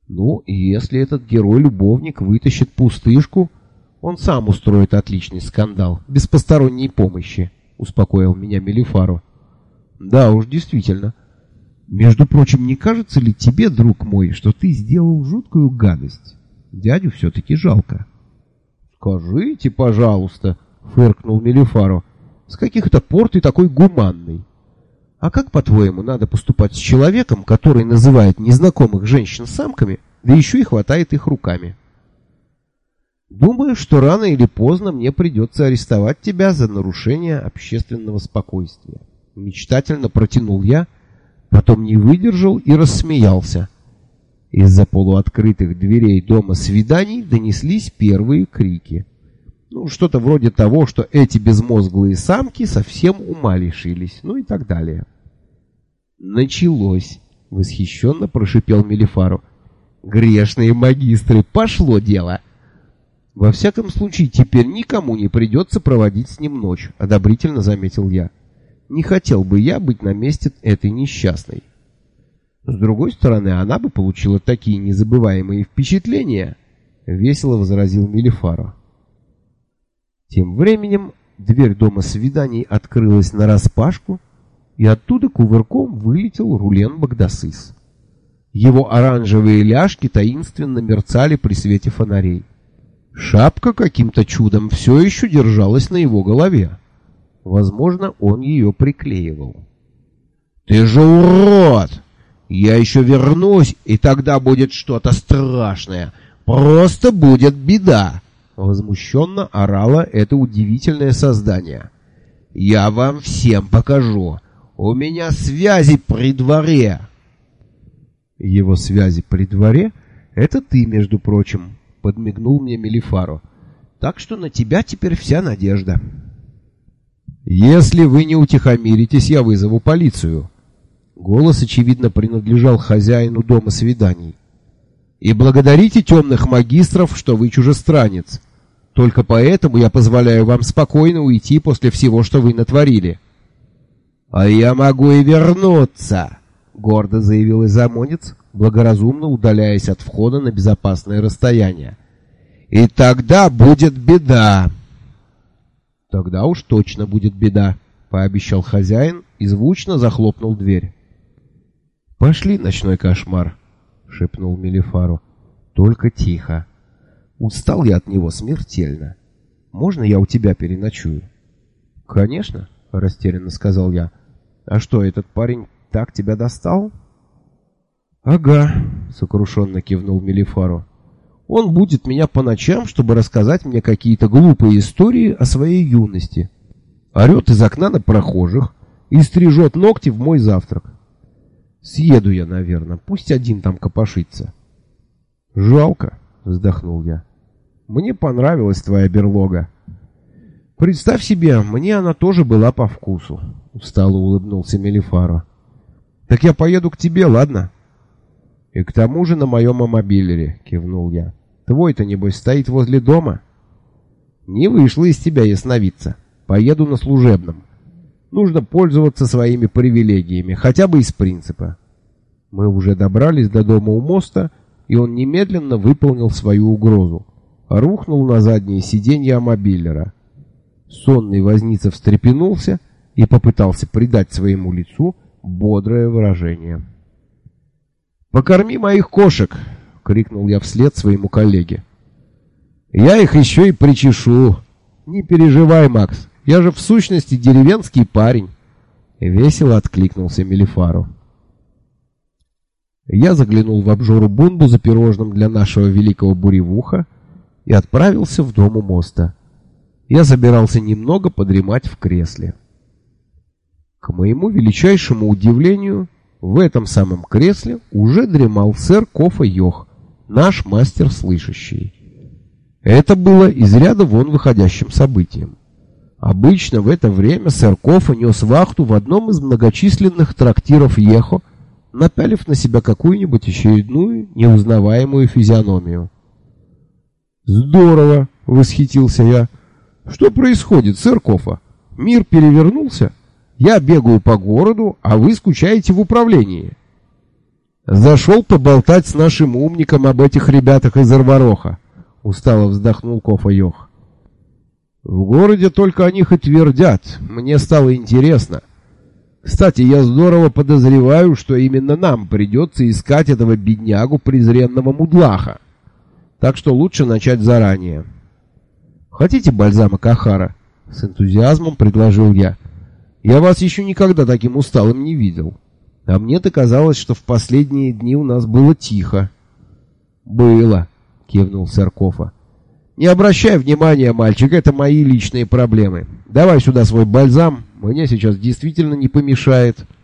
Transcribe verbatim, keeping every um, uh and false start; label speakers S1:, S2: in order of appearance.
S1: Ну, и если этот герой-любовник вытащит пустышку, он сам устроит отличный скандал, без посторонней помощи, успокоил меня Мелифаро. Да уж, действительно. Между прочим, не кажется ли тебе, друг мой, что ты сделал жуткую гадость? Дядю все-таки жалко. Скажите, пожалуйста, фыркнул Мелифаро, с каких это пор ты такой гуманный? А как, по-твоему, надо поступать с человеком, который называет незнакомых женщин самками, да еще и хватает их руками? Думаю, что рано или поздно мне придется арестовать тебя за нарушение общественного спокойствия. Мечтательно протянул я, потом не выдержал и рассмеялся. Из-за полуоткрытых дверей дома свиданий донеслись первые крики. Ну, что-то вроде того, что эти безмозглые самки совсем ума лишились, ну и так далее. Началось, восхищенно прошипел Мелифаро. Грешные магистры, пошло дело. Во всяком случае, теперь никому не придется проводить с ним ночь, одобрительно заметил я. Не хотел бы я быть на месте этой несчастной. С другой стороны, она бы получила такие незабываемые впечатления, весело возразил Мелифаро. Тем временем дверь дома свиданий открылась нараспашку, и оттуда кувырком вылетел Рулен Багдасыс. Его оранжевые ляжки таинственно мерцали при свете фонарей. Шапка каким-то чудом все еще держалась на его голове. Возможно, он ее приклеивал. «Ты же урод! Я еще вернусь, и тогда будет что-то страшное. Просто будет беда!» Возмущенно орало это удивительное создание. «Я вам всем покажу. У меня связи при дворе!» «Его связи при дворе — это ты, между прочим», — подмигнул мне Мелифаро. «Так что на тебя теперь вся надежда». «Если вы не утихомиритесь, я вызову полицию». Голос, очевидно, принадлежал хозяину дома свиданий. «И благодарите темных магистров, что вы чужестранец. Только поэтому я позволяю вам спокойно уйти после всего, что вы натворили». «А я могу и вернуться», — гордо заявил изамонец, благоразумно удаляясь от входа на безопасное расстояние. «И тогда будет беда». «Тогда уж точно будет беда», — пообещал хозяин и звучно захлопнул дверь. «Пошли, ночной кошмар», — шепнул Мелифаро. «Только тихо. Устал я от него смертельно. Можно я у тебя переночую?» «Конечно», — растерянно сказал я. «А что, этот парень так тебя достал?» «Ага», — сокрушенно кивнул Мелифаро. «Он будет меня по ночам, чтобы рассказать мне какие-то глупые истории о своей юности. Орет из окна на прохожих и стрижет ногти в мой завтрак. Съеду я, наверное, пусть один там копошится». «Жалко», — вздохнул я. «Мне понравилась твоя берлога». «Представь себе, мне она тоже была по вкусу», — устало улыбнулся Мелифаро. «Так я поеду к тебе, ладно?» «И к тому же на моем амобилере», — кивнул я. «Твой-то, небось, стоит возле дома?» «Не вышло из тебя ясновидца. Поеду на служебном. Нужно пользоваться своими привилегиями, хотя бы из принципа». Мы уже добрались до дома у моста, и он немедленно выполнил свою угрозу. Рухнул на заднее сиденье амобилера. Сонный возница встрепенулся и попытался придать своему лицу бодрое выражение. «Покорми моих кошек!» — крикнул я вслед своему коллеге. «Я их еще и причешу. Не переживай, Макс, я же в сущности деревенский парень!» Весело откликнулся Мелифаро. Я заглянул в обжору Бунду за пирожным для нашего великого буревуха и отправился в дом у моста. Я собирался немного подремать в кресле. К моему величайшему удивлению, в этом самом кресле уже дремал сэр Кофа Йох, наш мастер слышащий. Это было из ряда вон выходящим событием. Обычно в это время сэр Кофа нес вахту в одном из многочисленных трактиров Йехо, напялив на себя какую-нибудь очередную неузнаваемую физиономию. «Здорово!» — восхитился я. «Что происходит, сэр Кофа? Мир перевернулся? Я бегаю по городу, а вы скучаете в управлении». Зашел поболтать с нашим умником об этих ребятах из Арвароха. Устало вздохнул Кофа-Йох. В городе только о них и твердят. Мне стало интересно. Кстати, я здорово подозреваю, что именно нам придется искать этого беднягу презренного мудлаха. Так что лучше начать заранее. Хотите бальзама Кахара? С энтузиазмом предложил я. Я вас еще никогда таким усталым не видел. А мне-то казалось, что в последние дни у нас было тихо. Было, кивнул сэр Кофа. Не обращай внимания, мальчик, это мои личные проблемы. Давай сюда свой бальзам, мне сейчас действительно не помешает.